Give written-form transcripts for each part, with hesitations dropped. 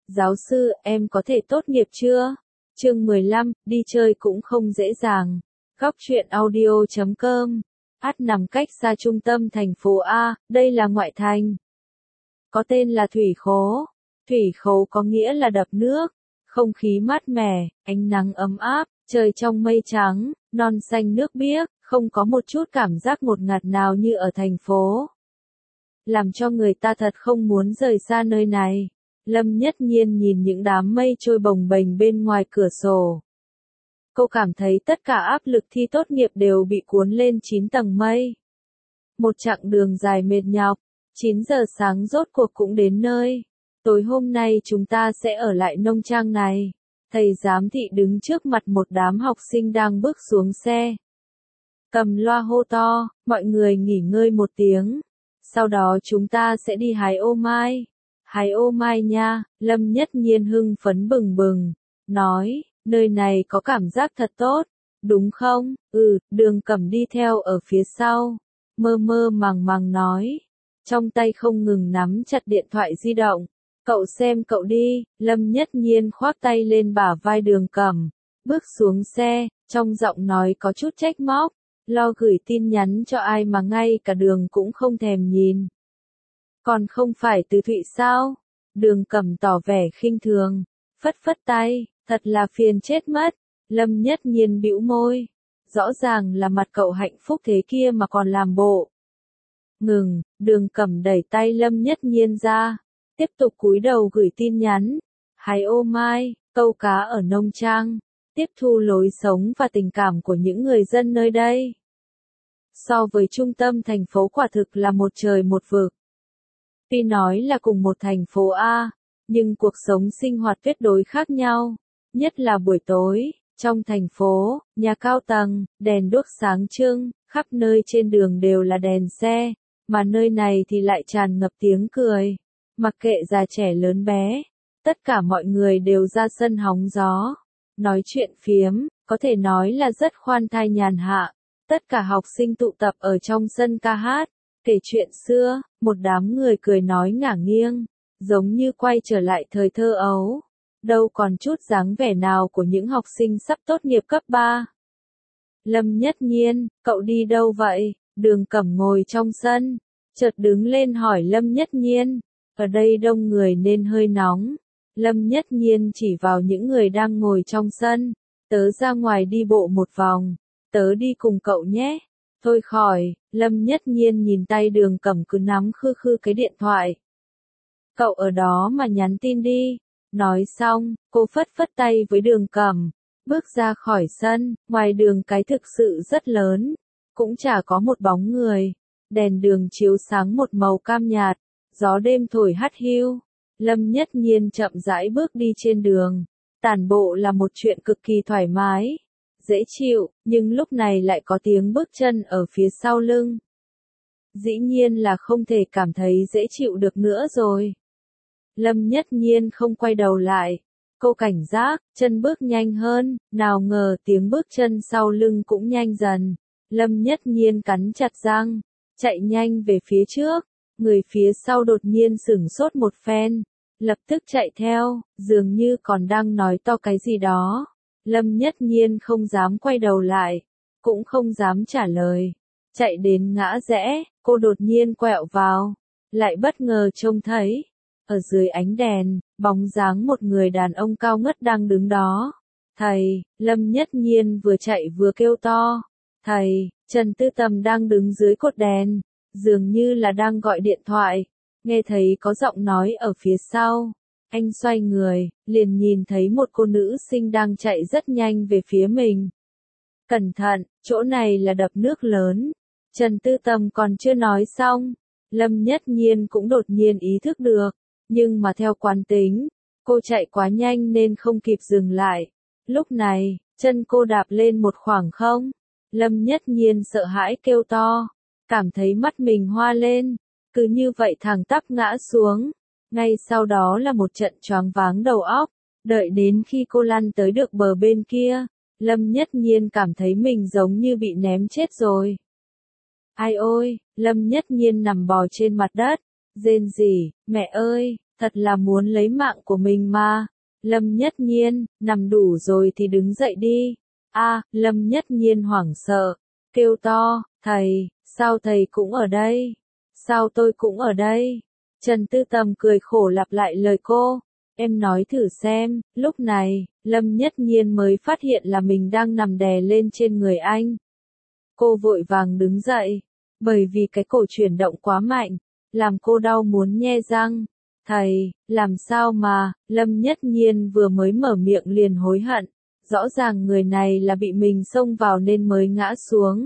Giáo sư, em có thể tốt nghiệp chưa? Chương 15, đi chơi cũng không dễ dàng. Góc truyện audio.com. Nằm cách xa trung tâm thành phố A, đây là ngoại thành. Có tên là Thủy Khố. Thủy Khố có nghĩa là đập nước. Không khí mát mẻ, ánh nắng ấm áp, trời trong mây trắng, non xanh nước biếc, không có một chút cảm giác ngột ngạt nào như ở thành phố. Làm cho người ta thật không muốn rời xa nơi này. Lâm Nhất Nhiên nhìn những đám mây trôi bồng bềnh bên ngoài cửa sổ. Cô cảm thấy tất cả áp lực thi tốt nghiệp đều bị cuốn lên 9 tầng mây. Một chặng đường dài mệt nhọc, 9 giờ sáng rốt cuộc cũng đến nơi. Tối hôm nay chúng ta sẽ ở lại nông trang này. Thầy giám thị đứng trước mặt một đám học sinh đang bước xuống xe. Cầm loa hô to, mọi người nghỉ ngơi một tiếng. Sau đó chúng ta sẽ đi hái ô mai. Hái ô mai nha, Lâm Nhất Nhiên hưng phấn bừng bừng. Nói, nơi này có cảm giác thật tốt, đúng không? Đường Cẩm đi theo ở phía sau. Mơ mơ màng màng nói. Trong tay không ngừng nắm chặt điện thoại di động. Cậu xem cậu đi, Lâm Nhất Nhiên khoác tay lên bả vai Đường Cẩm. Bước xuống xe, trong giọng nói có chút trách móc. Lo gửi tin nhắn cho ai mà ngay cả đường cũng không thèm nhìn. Còn không phải từ Thụy sao? Đường Cẩm tỏ vẻ khinh thường, phất phất tay, thật là phiền chết mất. Lâm Nhất Nhiên bĩu môi, rõ ràng là mặt cậu hạnh phúc thế kia mà còn làm bộ. Ngừng, Đường Cẩm đẩy tay Lâm Nhất Nhiên ra, tiếp tục cúi đầu gửi tin nhắn. Hái ô mai, câu cá ở nông trang, tiếp thu lối sống và tình cảm của những người dân nơi đây. So với trung tâm thành phố quả thực là một trời một vực. Tuy nói là cùng một thành phố A, nhưng cuộc sống sinh hoạt tuyệt đối khác nhau. Nhất là buổi tối, trong thành phố, nhà cao tầng, đèn đuốc sáng trưng, khắp nơi trên đường đều là đèn xe, mà nơi này thì lại tràn ngập tiếng cười. Mặc kệ già trẻ lớn bé, tất cả mọi người đều ra sân hóng gió, nói chuyện phiếm, có thể nói là rất khoan thai nhàn hạ. Tất cả học sinh tụ tập ở trong sân ca hát, kể chuyện xưa, một đám người cười nói ngả nghiêng, giống như quay trở lại thời thơ ấu. Đâu còn chút dáng vẻ nào của những học sinh sắp tốt nghiệp cấp 3. Lâm Nhất Nhiên, cậu đi đâu vậy? Đường Cẩm ngồi trong sân, chợt đứng lên hỏi Lâm Nhất Nhiên. Ở đây đông người nên hơi nóng. Lâm Nhất Nhiên chỉ vào những người đang ngồi trong sân. Tớ ra ngoài đi bộ một vòng. Tớ đi cùng cậu nhé. Thôi khỏi, Lâm Nhất Nhiên nhìn tay Đường Cẩm cứ nắm khư khư cái điện thoại. Cậu ở đó mà nhắn tin đi. Nói xong, cô phất phất tay với Đường Cẩm, bước ra khỏi sân. Ngoài đường cái thực sự rất lớn, cũng chả có một bóng người. Đèn đường chiếu sáng một màu cam nhạt, gió đêm thổi hắt hiu. Lâm Nhất Nhiên chậm rãi bước đi trên đường. Tản bộ là một chuyện cực kỳ thoải mái, dễ chịu, nhưng lúc này lại có tiếng bước chân ở phía sau lưng. Dĩ nhiên là không thể cảm thấy dễ chịu được nữa rồi. Lâm Nhất Nhiên không quay đầu lại. Cô cảnh giác, chân bước nhanh hơn, nào ngờ tiếng bước chân sau lưng cũng nhanh dần. Lâm Nhất Nhiên cắn chặt răng, chạy nhanh về phía trước. Người phía sau đột nhiên sửng sốt một phen, lập tức chạy theo, dường như còn đang nói to cái gì đó. Lâm Nhất Nhiên không dám quay đầu lại, cũng không dám trả lời. Chạy đến ngã rẽ, cô đột nhiên quẹo vào, lại bất ngờ trông thấy, ở dưới ánh đèn, bóng dáng một người đàn ông cao ngất đang đứng đó. Thầy, Lâm Nhất Nhiên vừa chạy vừa kêu to. Thầy, Trần Tư Tầm đang đứng dưới cột đèn, dường như là đang gọi điện thoại. Nghe thấy có giọng nói ở phía sau. Anh xoay người, liền nhìn thấy một cô nữ sinh đang chạy rất nhanh về phía mình. Cẩn thận, chỗ này là đập nước lớn. Trần Tư Tầm còn chưa nói xong, Lâm Nhất Nhiên cũng đột nhiên ý thức được. Nhưng mà theo quán tính, cô chạy quá nhanh nên không kịp dừng lại. Lúc này, chân cô đạp lên một khoảng không. Lâm Nhất Nhiên sợ hãi kêu to, cảm thấy mắt mình hoa lên, cứ như vậy thẳng tắp ngã xuống. Ngay sau đó là một trận choáng váng đầu óc. Đợi đến khi cô lăn tới được bờ bên kia, Lâm Nhất Nhiên cảm thấy mình giống như bị ném chết rồi. Ai ôi, Lâm Nhất Nhiên nằm bò trên mặt đất, rên rỉ, mẹ ơi, thật là muốn lấy mạng của mình mà. Lâm Nhất Nhiên, nằm đủ rồi thì đứng dậy đi. Lâm Nhất Nhiên hoảng sợ, kêu to, thầy, sao thầy cũng ở đây? Sao tôi cũng ở đây? Trần Tư Tầm cười khổ lặp lại lời cô. Em nói thử xem, lúc này, Lâm Nhất Nhiên mới phát hiện là mình đang nằm đè lên trên người anh. Cô vội vàng đứng dậy, bởi vì cái cổ chuyển động quá mạnh, làm cô đau muốn nhe răng. Thầy, làm sao mà, Lâm Nhất Nhiên vừa mới mở miệng liền hối hận, rõ ràng người này là bị mình xông vào nên mới ngã xuống.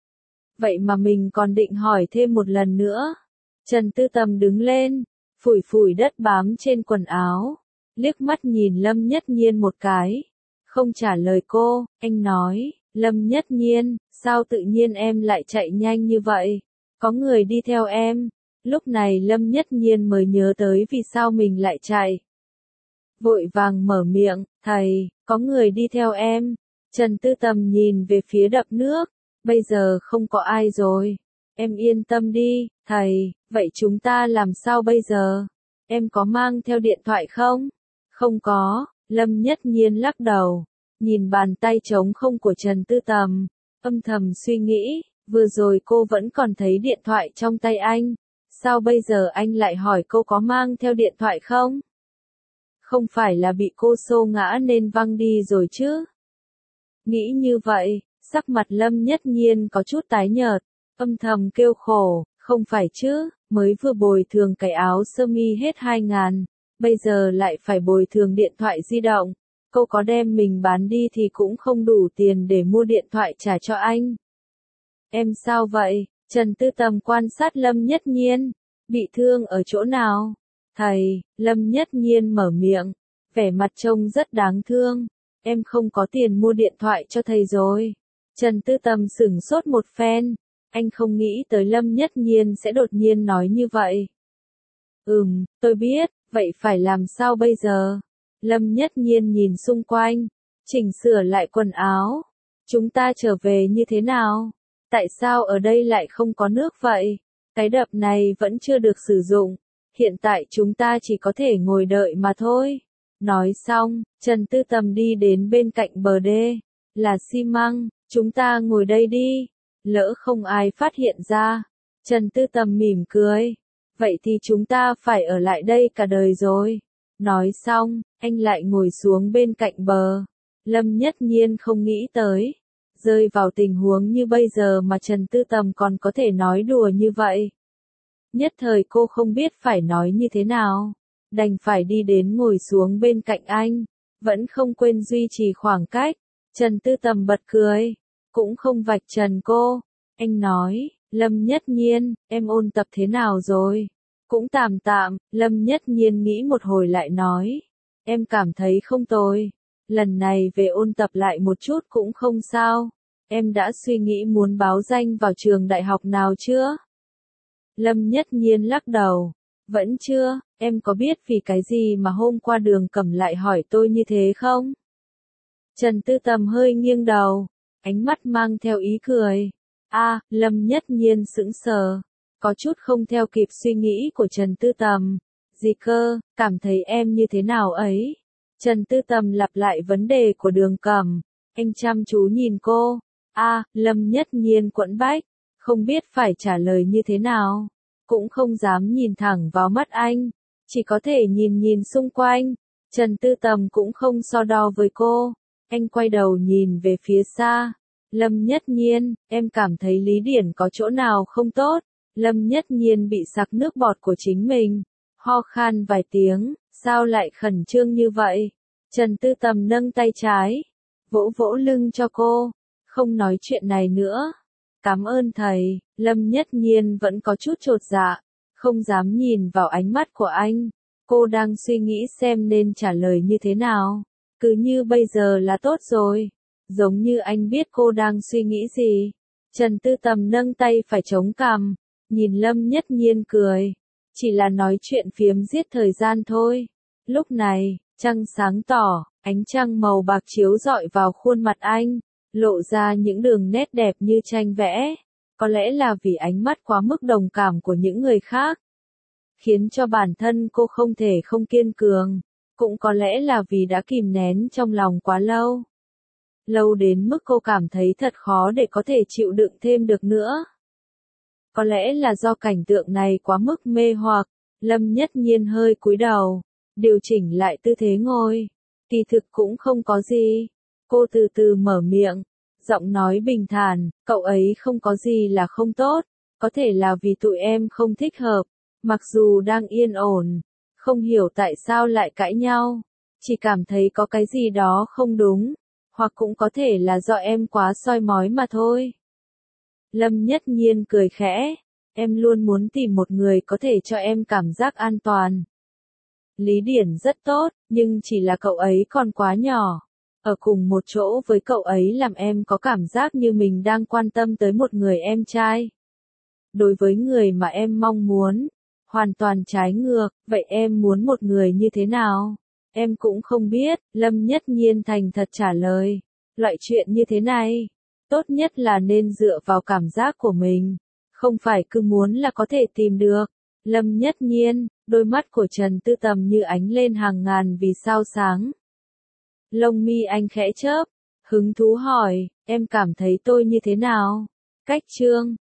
Vậy mà mình còn định hỏi thêm một lần nữa. Trần Tư Tầm đứng lên, phủi phủi đất bám trên quần áo, liếc mắt nhìn Lâm Nhất Nhiên một cái, không trả lời cô, anh nói, Lâm Nhất Nhiên, sao tự nhiên em lại chạy nhanh như vậy? Có người đi theo em. Lúc này Lâm Nhất Nhiên mới nhớ tới vì sao mình lại chạy. Vội vàng mở miệng, thầy, có người đi theo em. Trần Tư Tầm nhìn về phía đập nước, bây giờ không có ai rồi. Em yên tâm đi, thầy, vậy chúng ta làm sao bây giờ? Em có mang theo điện thoại không? Không có, Lâm Nhất Nhiên lắc đầu, nhìn bàn tay trống không của Trần Tư Tầm, âm thầm suy nghĩ, vừa rồi cô vẫn còn thấy điện thoại trong tay anh. Sao bây giờ anh lại hỏi cô có mang theo điện thoại không? Không phải là bị cô xô ngã nên văng đi rồi chứ? Nghĩ như vậy, sắc mặt Lâm Nhất Nhiên có chút tái nhợt, âm thầm kêu khổ, không phải chứ, mới vừa bồi thường cái áo sơ mi hết 2.000, bây giờ lại phải bồi thường điện thoại di động. Cô có đem mình bán đi thì cũng không đủ tiền để mua điện thoại trả cho anh. Em sao vậy? Trần Tư Tầm quan sát Lâm Nhất Nhiên, bị thương ở chỗ nào? Thầy, Lâm Nhất Nhiên mở miệng, vẻ mặt trông rất đáng thương. Em không có tiền mua điện thoại cho thầy rồi. Trần Tư Tầm sửng sốt một phen, anh không nghĩ tới Lâm Nhất Nhiên sẽ đột nhiên nói như vậy. Tôi biết, vậy phải làm sao bây giờ? Lâm Nhất Nhiên nhìn xung quanh, chỉnh sửa lại quần áo. Chúng ta trở về như thế nào? Tại sao ở đây lại không có nước vậy? Cái đập này vẫn chưa được sử dụng. Hiện tại chúng ta chỉ có thể ngồi đợi mà thôi. Nói xong, Trần Tư Tầm đi đến bên cạnh bờ đê. Là xi măng, chúng ta ngồi đây đi. Lỡ không ai phát hiện ra. Trần Tư Tầm mỉm cười. Vậy thì chúng ta phải ở lại đây cả đời rồi. Nói xong, anh lại ngồi xuống bên cạnh bờ. Lâm Nhất Nhiên không nghĩ tới. Rơi vào tình huống như bây giờ mà Trần Tư Tầm còn có thể nói đùa như vậy. Nhất thời cô không biết phải nói như thế nào. Đành phải đi đến ngồi xuống bên cạnh anh. Vẫn không quên duy trì khoảng cách. Trần Tư Tầm bật cười. Cũng không vạch trần cô. Anh nói, Lâm Nhất Nhiên, em ôn tập thế nào rồi? Cũng tạm tạm, Lâm Nhất Nhiên nghĩ một hồi lại nói. Em cảm thấy không tồi. Lần này về ôn tập lại một chút cũng không sao. Em đã suy nghĩ muốn báo danh vào trường đại học nào chưa? Lâm Nhất Nhiên lắc đầu. Vẫn chưa, em có biết vì cái gì mà hôm qua Đường Cẩm lại hỏi tôi như thế không? Trần Tư Tầm hơi nghiêng đầu, ánh mắt mang theo ý cười. Lâm Nhất Nhiên sững sờ, có chút không theo kịp suy nghĩ của Trần Tư Tầm. Gì cơ, cảm thấy em như thế nào ấy? Trần Tư Tầm lặp lại vấn đề của Đường Cẩm, anh chăm chú nhìn cô. Lâm Nhất Nhiên quẫn bách, không biết phải trả lời như thế nào, cũng không dám nhìn thẳng vào mắt anh, chỉ có thể nhìn nhìn xung quanh. Trần Tư Tầm cũng không so đo với cô, anh quay đầu nhìn về phía xa. Lâm Nhất Nhiên, em cảm thấy Lý Điển có chỗ nào không tốt? Lâm Nhất Nhiên bị sặc nước bọt của chính mình, ho khan vài tiếng, sao lại khẩn trương như vậy? Trần Tư Tầm nâng tay trái, vỗ vỗ lưng cho cô, không nói chuyện này nữa. Cảm ơn thầy. Lâm Nhất Nhiên vẫn có chút chột dạ, không dám nhìn vào ánh mắt của anh. Cô đang suy nghĩ xem nên trả lời như thế nào. Cứ như bây giờ là tốt rồi. Giống như anh biết cô đang suy nghĩ gì. Trần Tư Tầm nâng tay phải chống cằm, nhìn Lâm Nhất Nhiên cười. Chỉ là nói chuyện phiếm giết thời gian thôi. Lúc này, trăng sáng tỏ, ánh trăng màu bạc chiếu rọi vào khuôn mặt anh, lộ ra những đường nét đẹp như tranh vẽ. Có lẽ là vì ánh mắt quá mức đồng cảm của những người khác. khiến cho bản thân cô không thể không kiên cường. Cũng có lẽ là vì đã kìm nén trong lòng quá lâu. Lâu đến mức cô cảm thấy thật khó để có thể chịu đựng thêm được nữa. Có lẽ là do cảnh tượng này quá mức mê hoặc, Lâm Nhất Nhiên hơi cúi đầu, điều chỉnh lại tư thế ngồi. Kỳ thực cũng không có gì. Cô từ từ mở miệng, giọng nói bình thản, cậu ấy không có gì là không tốt, có thể là vì tụi em không thích hợp, mặc dù đang yên ổn, không hiểu tại sao lại cãi nhau, chỉ cảm thấy có cái gì đó không đúng, hoặc cũng có thể là do em quá soi mói mà thôi. Lâm Nhất Nhiên cười khẽ, em luôn muốn tìm một người có thể cho em cảm giác an toàn. Lý Điển rất tốt, nhưng chỉ là cậu ấy còn quá nhỏ. Ở cùng một chỗ với cậu ấy làm em có cảm giác như mình đang quan tâm tới một người em trai. Đối với người mà em mong muốn, hoàn toàn trái ngược, vậy em muốn một người như thế nào? Em cũng không biết, Lâm Nhất Nhiên thành thật trả lời. Loại chuyện như thế này, tốt nhất là nên dựa vào cảm giác của mình, không phải cứ muốn là có thể tìm được. Lâm Nhất Nhiên, đôi mắt của Trần Tư Tầm như ánh lên hàng ngàn vì sao sáng. Lông mi anh khẽ chớp, hứng thú hỏi, em cảm thấy tôi như thế nào? Cách Trương,